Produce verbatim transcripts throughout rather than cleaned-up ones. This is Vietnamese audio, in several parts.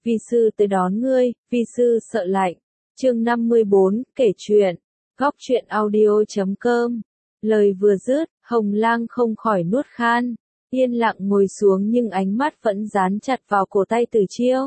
vi sư tới đón ngươi, vi sư sợ lạnh. Chương năm mươi bốn, kể chuyện. Góc truyện audio chấm com. Lời vừa dứt, Hồng Lang không khỏi nuốt khan, yên lặng ngồi xuống nhưng ánh mắt vẫn dán chặt vào cổ tay Tử Chiêu.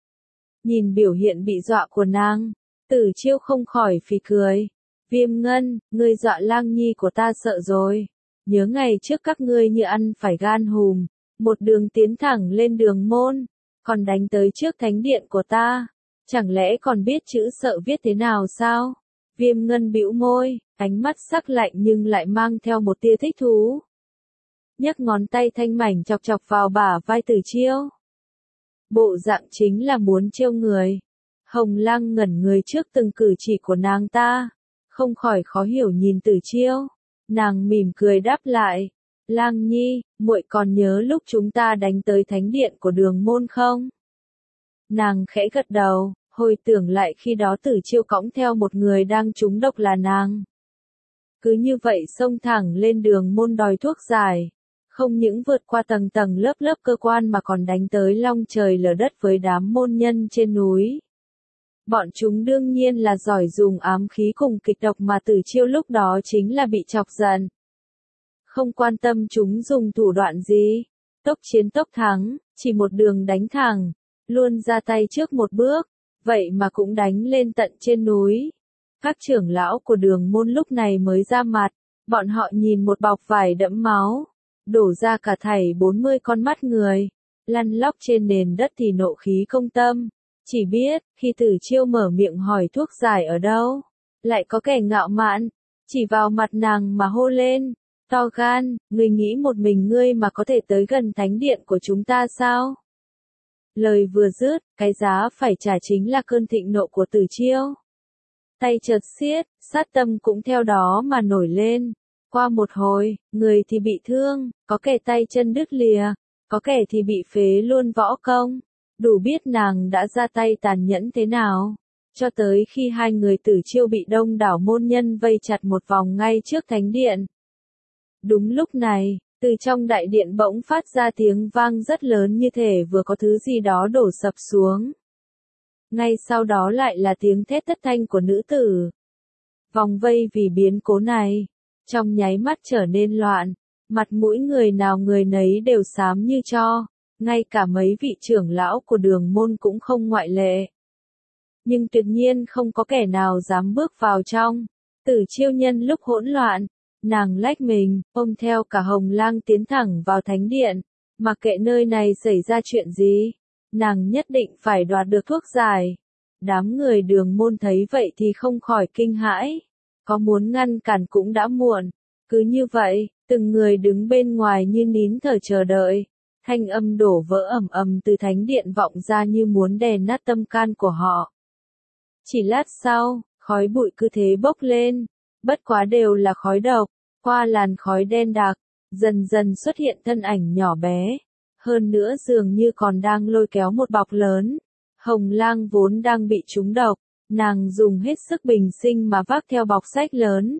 Nhìn biểu hiện bị dọa của nàng, Tử Chiêu không khỏi phì cười. Viêm Ngân, ngươi dọa Lang Nhi của ta sợ rồi. Nhớ ngày trước các ngươi như ăn phải gan hùm, một đường tiến thẳng lên đường môn, còn đánh tới trước thánh điện của ta. Chẳng lẽ còn biết chữ sợ viết thế nào sao? Viêm Ngân bĩu môi, ánh mắt sắc lạnh nhưng lại mang theo một tia thích thú. Nhấc ngón tay thanh mảnh chọc chọc vào bả vai Tử Chiêu. Bộ dạng chính là muốn trêu người. Hồng Lang ngẩn người trước từng cử chỉ của nàng ta, không khỏi khó hiểu nhìn Tử Chiêu. Nàng mỉm cười đáp lại, Lang Nhi, muội còn nhớ lúc chúng ta đánh tới thánh điện của đường môn không? Nàng khẽ gật đầu, hồi tưởng lại khi đó Tử Chiêu cõng theo một người đang trúng độc là nàng. Cứ như vậy xông thẳng lên đường môn đòi thuốc giải, không những vượt qua tầng tầng lớp lớp cơ quan mà còn đánh tới long trời lở đất với đám môn nhân trên núi. Bọn chúng đương nhiên là giỏi dùng ám khí cùng kịch độc mà Tử Chiêu lúc đó chính là bị chọc giận. Không quan tâm chúng dùng thủ đoạn gì, tốc chiến tốc thắng, chỉ một đường đánh thẳng, luôn ra tay trước một bước, vậy mà cũng đánh lên tận trên núi. Các trưởng lão của đường môn lúc này mới ra mặt, bọn họ nhìn một bọc vải đẫm máu, đổ ra cả thảy bốn mươi con mắt người, lăn lóc trên nền đất thì nộ khí không tâm. Chỉ biết, khi Tử Chiêu mở miệng hỏi thuốc giải ở đâu, lại có kẻ ngạo mạn, chỉ vào mặt nàng mà hô lên, to gan, ngươi nghĩ một mình ngươi mà có thể tới gần thánh điện của chúng ta sao? Lời vừa dứt, cái giá phải trả chính là cơn thịnh nộ của Tử Chiêu. Tay chợt siết, sát tâm cũng theo đó mà nổi lên. Qua một hồi, người thì bị thương, có kẻ tay chân đứt lìa, có kẻ thì bị phế luôn võ công. Đủ biết nàng đã ra tay tàn nhẫn thế nào. Cho tới khi hai người Tử Chiêu bị đông đảo môn nhân vây chặt một vòng ngay trước thánh điện. Đúng lúc này, từ trong đại điện bỗng phát ra tiếng vang rất lớn như thể vừa có thứ gì đó đổ sập xuống. Ngay sau đó lại là tiếng thét thất thanh của nữ tử. Vòng vây vì biến cố này, trong nháy mắt trở nên loạn, mặt mũi người nào người nấy đều xám như tro, ngay cả mấy vị trưởng lão của đường môn cũng không ngoại lệ. Nhưng tuyệt nhiên không có kẻ nào dám bước vào trong. Tử Chiêu nhân lúc hỗn loạn, nàng lách mình, ôm theo cả Hồng Lang tiến thẳng vào thánh điện, mặc kệ nơi này xảy ra chuyện gì, nàng nhất định phải đoạt được thuốc giải. Đám người đường môn thấy vậy thì không khỏi kinh hãi, có muốn ngăn cản cũng đã muộn. Cứ như vậy, từng người đứng bên ngoài như nín thở chờ đợi, thanh âm đổ vỡ ầm ầm từ thánh điện vọng ra như muốn đè nát tâm can của họ. Chỉ lát sau, khói bụi cứ thế bốc lên, bất quá đều là khói độc, qua làn khói đen đặc, dần dần xuất hiện thân ảnh nhỏ bé, hơn nữa dường như còn đang lôi kéo một bọc lớn. Hồng Lang vốn đang bị trúng độc, nàng dùng hết sức bình sinh mà vác theo bọc sách lớn.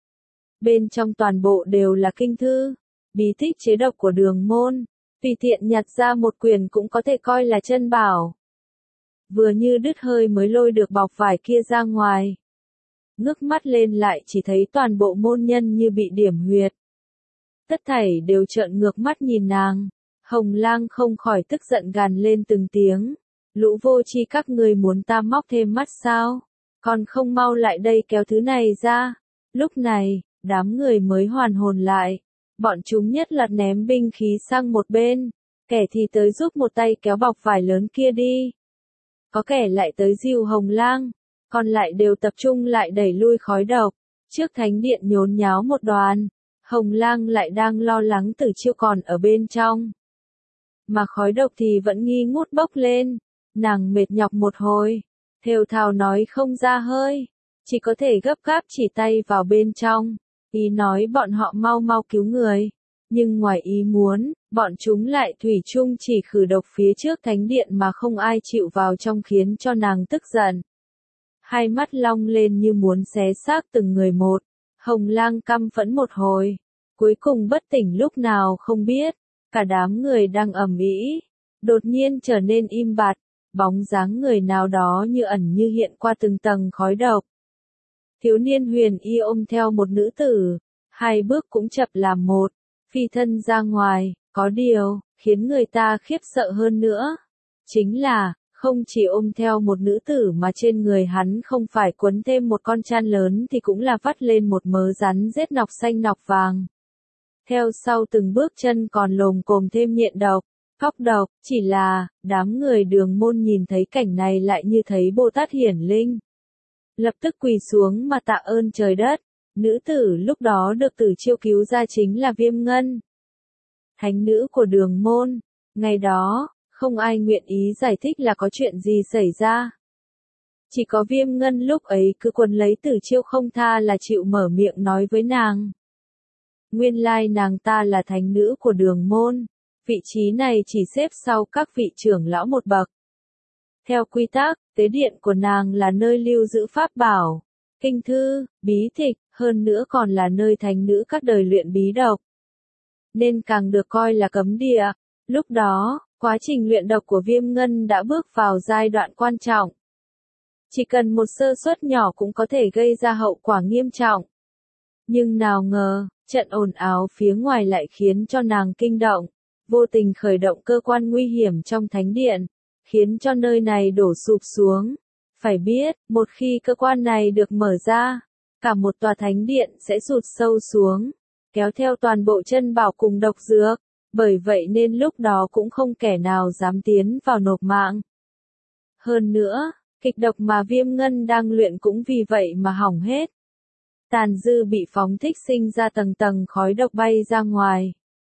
Bên trong toàn bộ đều là kinh thư, bí tích chế độc của đường môn, tùy tiện nhặt ra một quyển cũng có thể coi là chân bảo. Vừa như đứt hơi mới lôi được bọc vải kia ra ngoài. Ngước mắt lên lại chỉ thấy toàn bộ môn nhân như bị điểm huyệt. Tất thảy đều trợn ngược mắt nhìn nàng. Hồng Lang không khỏi tức giận gằn lên từng tiếng. Lũ vô tri các ngươi muốn ta móc thêm mắt sao? Còn không mau lại đây kéo thứ này ra. Lúc này, đám người mới hoàn hồn lại. Bọn chúng nhất là ném binh khí sang một bên. Kẻ thì tới giúp một tay kéo bọc vải lớn kia đi. Có kẻ lại tới dìu Hồng Lang. Còn lại đều tập trung lại đẩy lui khói độc. Trước thánh điện nhốn nháo một đoàn. Hồng Lang lại đang lo lắng Tử Chiêu còn ở bên trong. Mà khói độc thì vẫn nghi ngút bốc lên. Nàng mệt nhọc một hồi, thều thào nói không ra hơi, chỉ có thể gấp gáp chỉ tay vào bên trong, ý nói bọn họ mau mau cứu người. Nhưng ngoài ý muốn, bọn chúng lại thủy chung chỉ khử độc phía trước thánh điện mà không ai chịu vào trong khiến cho nàng tức giận. Hai mắt long lên như muốn xé xác từng người một, Hồng Lang căm phẫn một hồi, cuối cùng bất tỉnh lúc nào không biết, cả đám người đang ầm ĩ, đột nhiên trở nên im bặt. bóng dáng người nào đó như ẩn như hiện qua từng tầng khói độc. Thiếu niên huyền y ôm theo một nữ tử, hai bước cũng chập làm một, phi thân ra ngoài, có điều, khiến người ta khiếp sợ hơn nữa. Chính là, không chỉ ôm theo một nữ tử mà trên người hắn không phải quấn thêm một con chăn lớn thì cũng là vắt lên một mớ rắn rết nọc xanh nọc vàng. Theo sau từng bước chân còn lồm cồm thêm nhện độc, cóc độc, chỉ là, đám người Đường Môn nhìn thấy cảnh này lại như thấy Bồ Tát hiển linh. Lập tức quỳ xuống mà tạ ơn trời đất, nữ tử lúc đó được Tử Chiêu cứu ra chính là Viêm Ngân. Thánh nữ của Đường Môn, ngày đó, không ai nguyện ý giải thích là có chuyện gì xảy ra. Chỉ có Viêm Ngân lúc ấy cứ quấn lấy Tử Chiêu không tha là chịu mở miệng nói với nàng. Nguyên lai nàng ta là thánh nữ của Đường Môn, vị trí này chỉ xếp sau các vị trưởng lão một bậc. Theo quy tắc, tế điện của nàng là nơi lưu giữ pháp bảo, kinh thư, bí tịch, hơn nữa còn là nơi thánh nữ các đời luyện bí độc. Nên càng được coi là cấm địa. Lúc đó, quá trình luyện độc của Viêm Ngân đã bước vào giai đoạn quan trọng. Chỉ cần một sơ suất nhỏ cũng có thể gây ra hậu quả nghiêm trọng. Nhưng nào ngờ, trận ồn ào phía ngoài lại khiến cho nàng kinh động, vô tình khởi động cơ quan nguy hiểm trong thánh điện, khiến cho nơi này đổ sụp xuống. Phải biết, một khi cơ quan này được mở ra, cả một tòa thánh điện sẽ sụt sâu xuống, kéo theo toàn bộ chân bảo cùng độc dược, bởi vậy nên lúc đó cũng không kẻ nào dám tiến vào nộp mạng. Hơn nữa, kịch độc mà Viêm Ngân đang luyện cũng vì vậy mà hỏng hết. Tàn dư bị phóng thích sinh ra tầng tầng khói độc bay ra ngoài.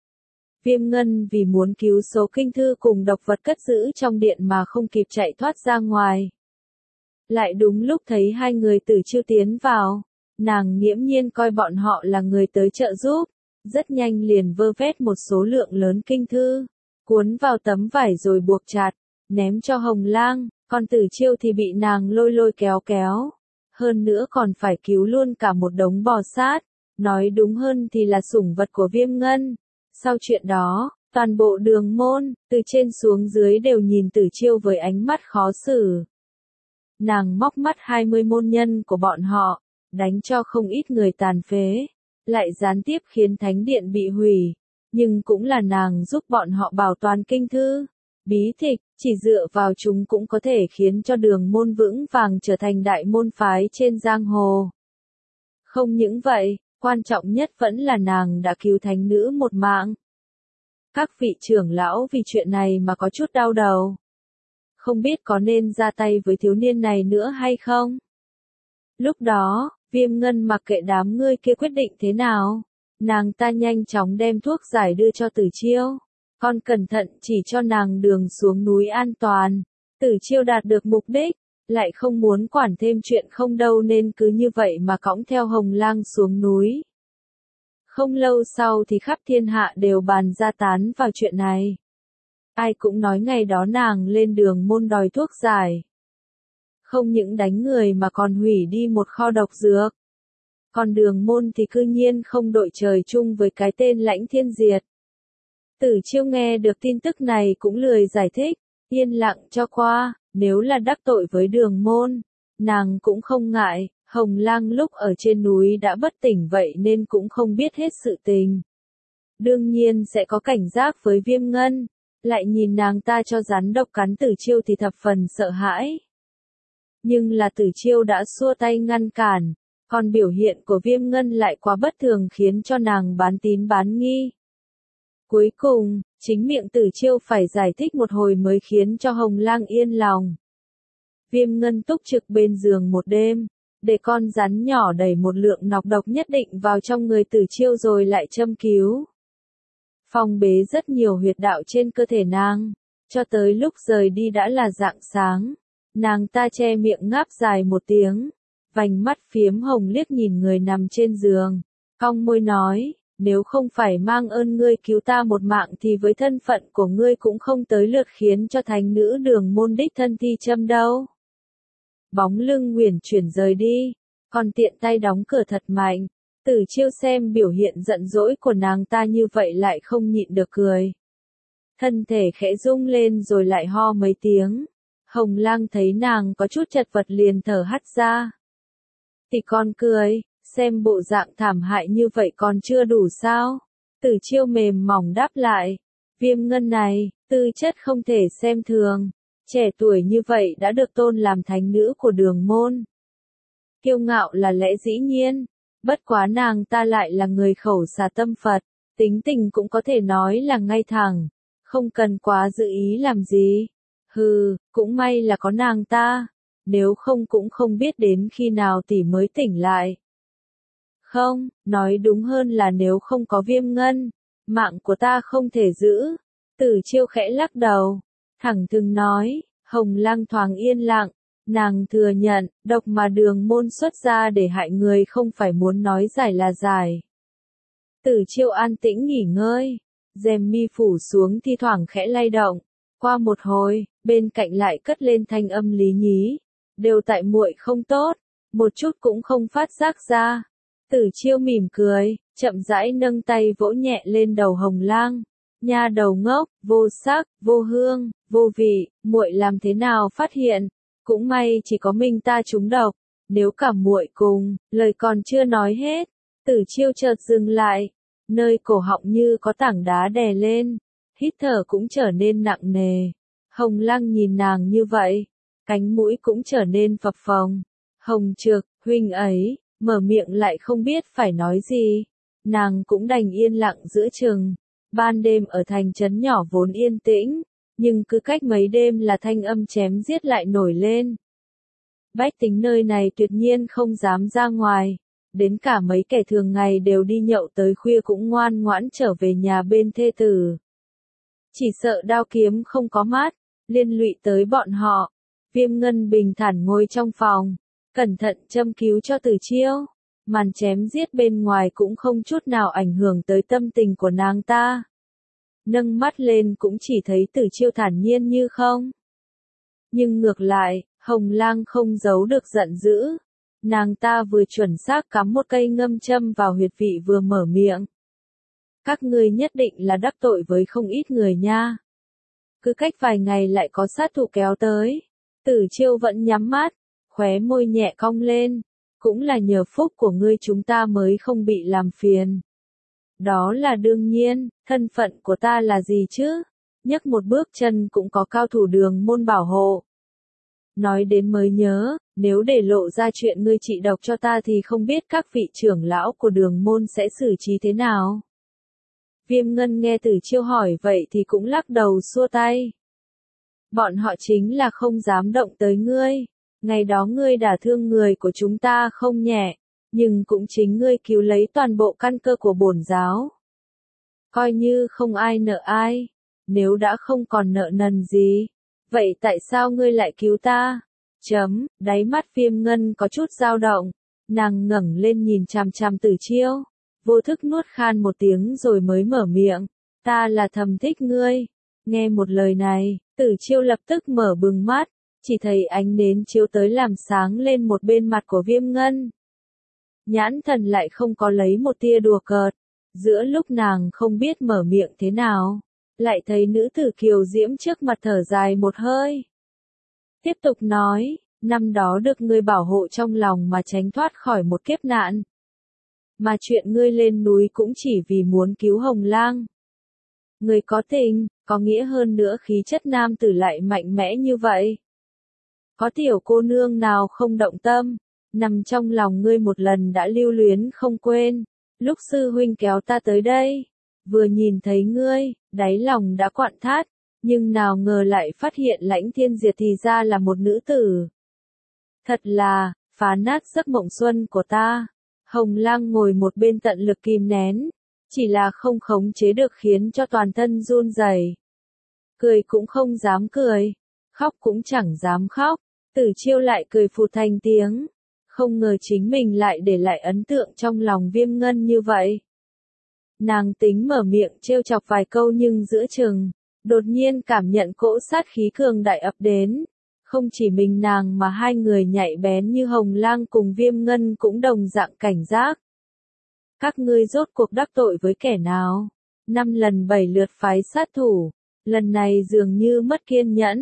Viêm Ngân vì muốn cứu số kinh thư cùng độc vật cất giữ trong điện mà không kịp chạy thoát ra ngoài. Lại đúng lúc thấy hai người Tử Chiêu tiến vào, nàng nghiễm nhiên coi bọn họ là người tới trợ giúp, rất nhanh liền vơ vét một số lượng lớn kinh thư, cuốn vào tấm vải rồi buộc chặt, ném cho Hồng Lang, còn Tử Chiêu thì bị nàng lôi lôi kéo kéo. Hơn nữa còn phải cứu luôn cả một đống bò sát, nói đúng hơn thì là sủng vật của Viêm Ngân. Sau chuyện đó, toàn bộ Đường Môn, từ trên xuống dưới đều nhìn Tử Chiêu với ánh mắt khó xử. Nàng móc mắt hai mươi môn nhân của bọn họ, đánh cho không ít người tàn phế, lại gián tiếp khiến thánh điện bị hủy, nhưng cũng là nàng giúp bọn họ bảo toàn kinh thư, bí tịch, chỉ dựa vào chúng cũng có thể khiến cho Đường Môn vững vàng trở thành đại môn phái trên giang hồ. Không những vậy, quan trọng nhất vẫn là nàng đã cứu thánh nữ một mạng. Các vị trưởng lão vì chuyện này mà có chút đau đầu. Không biết có nên ra tay với thiếu niên này nữa hay không? Lúc đó, Viêm Ngân mặc kệ đám ngươi kia quyết định thế nào, nàng ta nhanh chóng đem thuốc giải đưa cho Tử Chiêu. Còn cẩn thận chỉ cho nàng đường xuống núi an toàn. Tử Chiêu đạt được mục đích, lại không muốn quản thêm chuyện không đâu nên cứ như vậy mà cõng theo Hồng Lang xuống núi. Không lâu sau thì khắp thiên hạ đều bàn ra tán vào chuyện này. Ai cũng nói ngày đó nàng lên Đường Môn đòi thuốc giải. Không những đánh người mà còn hủy đi một kho độc dược. Còn Đường Môn thì cư nhiên không đội trời chung với cái tên Lãnh Thiên Diệt. Tử Chiêu nghe được tin tức này cũng lười giải thích, yên lặng cho qua, nếu là đắc tội với Đường Môn, nàng cũng không ngại, Hồng Lang lúc ở trên núi đã bất tỉnh vậy nên cũng không biết hết sự tình. Đương nhiên sẽ có cảnh giác với Viêm Ngân, lại nhìn nàng ta cho rắn độc cắn Tử Chiêu thì thập phần sợ hãi. Nhưng là Tử Chiêu đã xua tay ngăn cản, còn biểu hiện của Viêm Ngân lại quá bất thường khiến cho nàng bán tín bán nghi. Cuối cùng, chính miệng Tử Chiêu phải giải thích một hồi mới khiến cho Hồng Lang yên lòng. Viêm Ngân túc trực bên giường một đêm, để con rắn nhỏ đẩy một lượng nọc độc nhất định vào trong người Tử Chiêu rồi lại châm cứu. Phong bế rất nhiều huyệt đạo trên cơ thể nàng, cho tới lúc rời đi đã là rạng sáng. Nàng ta che miệng ngáp dài một tiếng, vành mắt phiếm hồng liếc nhìn người nằm trên giường, cong môi nói, nếu không phải mang ơn ngươi cứu ta một mạng thì với thân phận của ngươi cũng không tới lượt khiến cho thánh nữ Đường Môn đích thân thi châm đâu. Bóng lưng uyển chuyển rời đi, còn tiện tay đóng cửa thật mạnh. Tử Chiêu xem biểu hiện giận dỗi của nàng ta như vậy lại không nhịn được cười. Thân thể khẽ rung lên rồi lại ho mấy tiếng. Hồng Lang thấy nàng có chút chật vật liền thở hắt ra. Thì con cười, xem bộ dạng thảm hại như vậy còn chưa đủ sao? Tử Chiêu mềm mỏng đáp lại. Viêm Ngân này, tư chất không thể xem thường. Trẻ tuổi như vậy đã được tôn làm thánh nữ của đường môn. Kiêu ngạo là lẽ dĩ nhiên. Bất quá nàng ta lại là người khẩu xà tâm Phật. Tính tình cũng có thể nói là ngay thẳng. Không cần quá dự ý làm gì. Hừ, cũng may là có nàng ta. Nếu không cũng không biết đến khi nào tỷ mới tỉnh lại. Không, nói đúng hơn là nếu không có Viêm Ngân, mạng của ta không thể giữ. Tử Chiêu khẽ lắc đầu, thẳng thừng nói. Hồng Lang thoáng yên lặng, nàng thừa nhận, độc mà đường môn xuất ra để hại người không phải muốn nói giải là giải. Tử Chiêu an tĩnh nghỉ ngơi, rèm mi phủ xuống thi thoảng khẽ lay động. Qua một hồi, bên cạnh lại cất lên thanh âm lý nhí. Đều tại muội không tốt, một chút cũng không phát giác ra. Tử Chiêu mỉm cười, chậm rãi nâng tay vỗ nhẹ lên đầu Hồng Lang. Nha đầu ngốc, vô sắc, vô hương, vô vị, muội làm thế nào phát hiện? Cũng may chỉ có mình ta trúng độc. Nếu cả muội cùng, lời còn chưa nói hết. Tử Chiêu chợt dừng lại, nơi cổ họng như có tảng đá đè lên, hít thở cũng trở nên nặng nề. Hồng Lang nhìn nàng như vậy, cánh mũi cũng trở nên phập phồng. Hồng Trực, huynh ấy, mở miệng lại không biết phải nói gì. Nàng cũng đành yên lặng giữa chừng. Ban đêm ở thành trấn nhỏ vốn yên tĩnh, nhưng cứ cách mấy đêm là thanh âm chém giết lại nổi lên. Bách tính nơi này tuyệt nhiên không dám ra ngoài. Đến cả mấy kẻ thường ngày đều đi nhậu tới khuya cũng ngoan ngoãn trở về nhà bên thê tử. Chỉ sợ đao kiếm không có mát, liên lụy tới bọn họ. Viêm Ngân bình thản ngồi trong phòng, cẩn thận châm cứu cho Tử Chiêu. Màn chém giết bên ngoài cũng không chút nào ảnh hưởng tới tâm tình của nàng ta. Nâng mắt lên cũng chỉ thấy Tử Chiêu thản nhiên như không. Nhưng ngược lại, Hồng Lang không giấu được giận dữ. Nàng ta vừa chuẩn xác cắm một cây ngâm châm vào huyệt vị vừa mở miệng. Các ngươi nhất định là đắc tội với không ít người nha. Cứ cách vài ngày lại có sát thủ kéo tới. Tử Chiêu vẫn nhắm mắt, khóe môi nhẹ cong lên. Cũng là nhờ phúc của ngươi chúng ta mới không bị làm phiền. Đó là đương nhiên, thân phận của ta là gì chứ? Nhấc một bước chân cũng có cao thủ đường môn bảo hộ. Nói đến mới nhớ, nếu để lộ ra chuyện ngươi trị độc cho ta thì không biết các vị trưởng lão của đường môn sẽ xử trí thế nào. Viêm Ngân nghe Tử Chiêu hỏi vậy thì cũng lắc đầu xua tay. Bọn họ chính là không dám động tới ngươi. Ngày đó ngươi đả thương người của chúng ta không nhẹ, nhưng cũng chính ngươi cứu lấy toàn bộ căn cơ của bổn giáo. Coi như không ai nợ ai, nếu đã không còn nợ nần gì, vậy tại sao ngươi lại cứu ta? Chấm, đáy mắt Viêm Ngân có chút dao động, nàng ngẩng lên nhìn chằm chằm Tử Chiêu, vô thức nuốt khan một tiếng rồi mới mở miệng, ta là thầm thích ngươi. Nghe một lời này, Tử Chiêu lập tức mở bừng mắt. Chỉ thấy ánh nến chiếu tới làm sáng lên một bên mặt của Viêm Ngân. Nhãn thần lại không có lấy một tia đùa cợt. Giữa lúc nàng không biết mở miệng thế nào, lại thấy nữ tử kiều diễm trước mặt thở dài một hơi. Tiếp tục nói, năm đó được ngươi bảo hộ trong lòng mà tránh thoát khỏi một kiếp nạn. Mà chuyện ngươi lên núi cũng chỉ vì muốn cứu Hồng Lang. Ngươi có tình, có nghĩa hơn nữa khí chất nam tử lại mạnh mẽ như vậy. Có tiểu cô nương nào không động tâm, nằm trong lòng ngươi một lần đã lưu luyến không quên. Lúc sư huynh kéo ta tới đây, vừa nhìn thấy ngươi, đáy lòng đã quặn thắt, nhưng nào ngờ lại phát hiện Lãnh Thiên Diệt thì ra là một nữ tử. Thật là, phá nát giấc mộng xuân của ta. Hồng Lang ngồi một bên tận lực kìm nén, chỉ là không khống chế được khiến cho toàn thân run rẩy. Cười cũng không dám cười, khóc cũng chẳng dám khóc. Tử Chiêu lại cười phụt thành tiếng, không ngờ chính mình lại để lại ấn tượng trong lòng Viêm Ngân như vậy. Nàng tính mở miệng trêu chọc vài câu nhưng giữa chừng, đột nhiên cảm nhận cỗ sát khí cường đại ập đến. Không chỉ mình nàng mà hai người nhạy bén như Hồng Lang cùng Viêm Ngân cũng đồng dạng cảnh giác. Các ngươi rốt cuộc đắc tội với kẻ nào? Năm lần bảy lượt phái sát thủ, lần này dường như mất kiên nhẫn.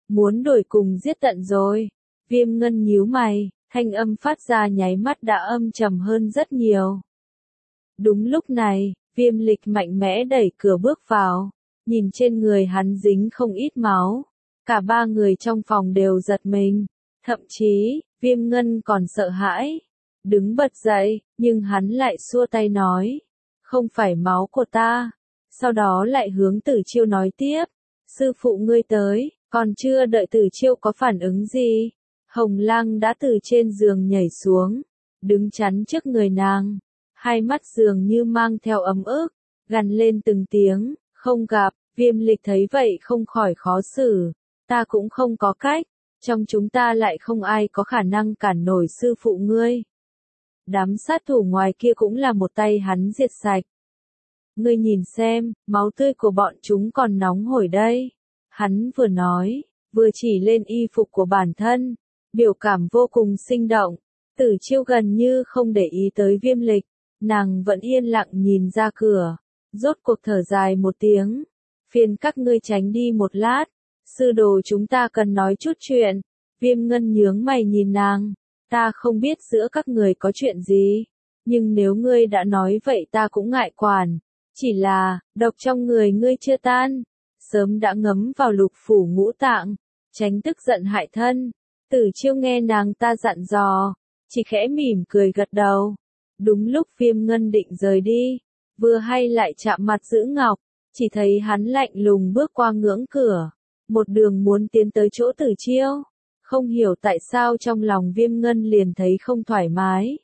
Muốn đổi cùng giết tận rồi. Viêm ngân nhíu mày, thanh âm phát ra nháy mắt đã âm trầm hơn rất nhiều. Đúng lúc này, Viêm Lịch mạnh mẽ đẩy cửa bước vào, nhìn trên người hắn dính không ít máu. Cả ba người trong phòng đều giật mình, thậm chí, Viêm Ngân còn sợ hãi. Đứng bật dậy, nhưng hắn lại xua tay nói, không phải máu của ta. Sau đó lại hướng Tử Chiêu nói tiếp, sư phụ ngươi tới, còn chưa đợi Tử Chiêu có phản ứng gì. Hồng Lang đã từ trên giường nhảy xuống, đứng chắn trước người nàng. Hai mắt dường như mang theo ấm ức, gằn lên từng tiếng, không gặp. Viêm Lịch thấy vậy không khỏi khó xử, ta cũng không có cách, trong chúng ta lại không ai có khả năng cản nổi sư phụ ngươi. Đám sát thủ ngoài kia cũng là một tay hắn diệt sạch. Ngươi nhìn xem, máu tươi của bọn chúng còn nóng hổi đây. Hắn vừa nói, vừa chỉ lên y phục của bản thân, biểu cảm vô cùng sinh động. Tử Chiêu gần như không để ý tới Viêm Lịch, nàng vẫn yên lặng nhìn ra cửa, rốt cuộc thở dài một tiếng. Phiền các ngươi tránh đi một lát, sư đồ chúng ta cần nói chút chuyện. Viêm Ngân nhướng mày nhìn nàng, ta không biết giữa các người có chuyện gì, nhưng nếu ngươi đã nói vậy ta cũng ngại quản. Chỉ là, độc trong người ngươi chưa tan, sớm đã ngấm vào lục phủ ngũ tạng, tránh tức giận hại thân. Tử Chiêu nghe nàng ta dặn dò, chỉ khẽ mỉm cười gật đầu. Đúng lúc Viêm Ngân định rời đi, vừa hay lại chạm mặt Giữ Ngọc, chỉ thấy hắn lạnh lùng bước qua ngưỡng cửa, một đường muốn tiến tới chỗ Tử Chiêu. Không hiểu tại sao trong lòng Viêm Ngân liền thấy không thoải mái.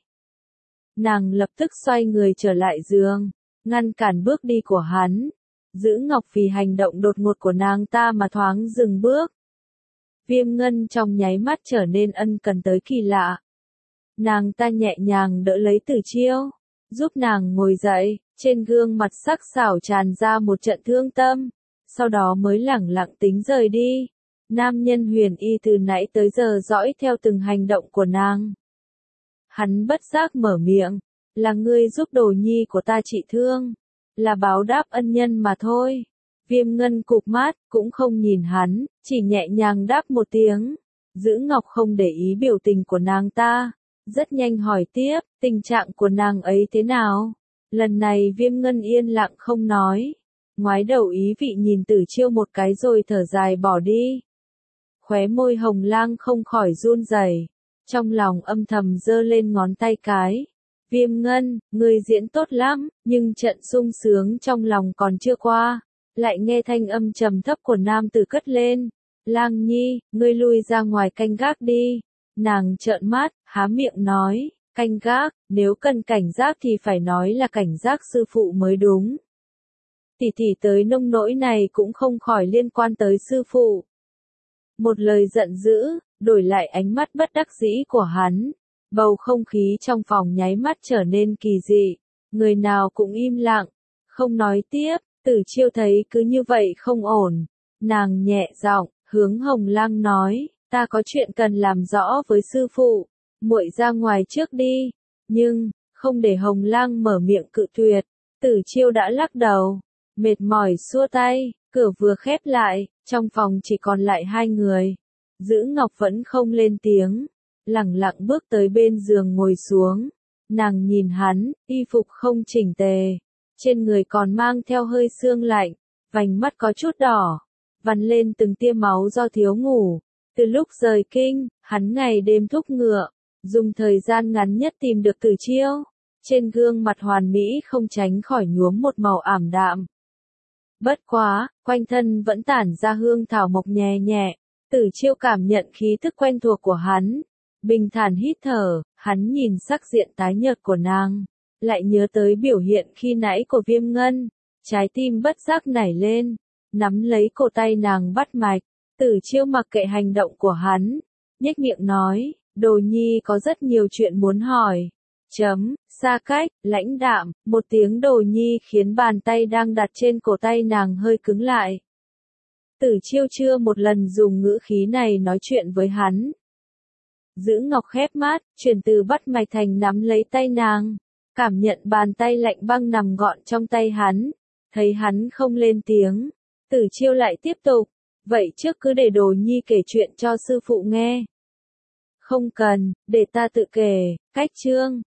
Nàng lập tức xoay người trở lại giường, ngăn cản bước đi của hắn. Giữ Ngọc vì hành động đột ngột của nàng ta mà thoáng dừng bước. Viêm Ngân trong nháy mắt trở nên ân cần tới kỳ lạ. Nàng ta nhẹ nhàng đỡ lấy Tử Chiêu, giúp nàng ngồi dậy, trên gương mặt sắc sảo tràn ra một trận thương tâm, sau đó mới lẳng lặng tính rời đi. Nam nhân Huyền Y từ nãy tới giờ dõi theo từng hành động của nàng. Hắn bất giác mở miệng, là ngươi giúp đồ nhi của ta trị thương, là báo đáp ân nhân mà thôi. Viêm Ngân cụp mắt, cũng không nhìn hắn, chỉ nhẹ nhàng đáp một tiếng. Giữ Ngọc không để ý biểu tình của nàng ta, rất nhanh hỏi tiếp, tình trạng của nàng ấy thế nào? Lần này Viêm Ngân yên lặng không nói, ngoái đầu ý vị nhìn Tử Chiêu một cái rồi thở dài bỏ đi. Khóe môi Hồng Lang không khỏi run rẩy, trong lòng âm thầm giơ lên ngón tay cái. Viêm Ngân, ngươi diễn tốt lắm, nhưng trận sung sướng trong lòng còn chưa qua. Lại nghe thanh âm trầm thấp của nam tử cất lên. Lang Nhi, ngươi lui ra ngoài canh gác đi. Nàng trợn mắt, há miệng nói, canh gác, nếu cần cảnh giác thì phải nói là cảnh giác sư phụ mới đúng. Tỷ tỷ tới nông nỗi này cũng không khỏi liên quan tới sư phụ. Một lời giận dữ, đổi lại ánh mắt bất đắc dĩ của hắn. Bầu không khí trong phòng nháy mắt trở nên kỳ dị, người nào cũng im lặng, không nói tiếp. Tử Chiêu thấy cứ như vậy không ổn, nàng nhẹ giọng hướng Hồng Lang nói, ta có chuyện cần làm rõ với sư phụ, muội ra ngoài trước đi. Nhưng, không để Hồng Lang mở miệng cự tuyệt, Tử Chiêu đã lắc đầu, mệt mỏi xua tay, cửa vừa khép lại, trong phòng chỉ còn lại hai người. Giữ Ngọc vẫn không lên tiếng, lẳng lặng bước tới bên giường ngồi xuống. Nàng nhìn hắn, y phục không chỉnh tề, trên người còn mang theo hơi sương lạnh, vành mắt có chút đỏ, vằn lên từng tia máu do thiếu ngủ. Từ lúc rời kinh, hắn ngày đêm thúc ngựa, dùng thời gian ngắn nhất tìm được Tử Chiêu. Trên gương mặt hoàn mỹ không tránh khỏi nhuốm một màu ảm đạm. Bất quá, quanh thân vẫn tản ra hương thảo mộc nhẹ nhẹ. Tử Chiêu cảm nhận khí tức quen thuộc của hắn, bình thản hít thở. Hắn nhìn sắc diện tái nhợt của nàng, lại nhớ tới biểu hiện khi nãy của Viêm Ngân, trái tim bất giác nảy lên, nắm lấy cổ tay nàng bắt mạch. Tử Chiêu mặc kệ hành động của hắn, nhếch miệng nói, đồ nhi có rất nhiều chuyện muốn hỏi. Chấm, xa cách, lãnh đạm, một tiếng đồ nhi khiến bàn tay đang đặt trên cổ tay nàng hơi cứng lại. Tử Chiêu chưa một lần dùng ngữ khí này nói chuyện với hắn. Giữ Ngọc khép mắt, chuyển từ bắt mạch thành nắm lấy tay nàng, cảm nhận bàn tay lạnh băng nằm gọn trong tay hắn, thấy hắn không lên tiếng, Tử Chiêu lại tiếp tục, Vậy trước cứ để Đồ Nhi kể chuyện cho sư phụ nghe. Không cần, để ta tự kể. Cách chương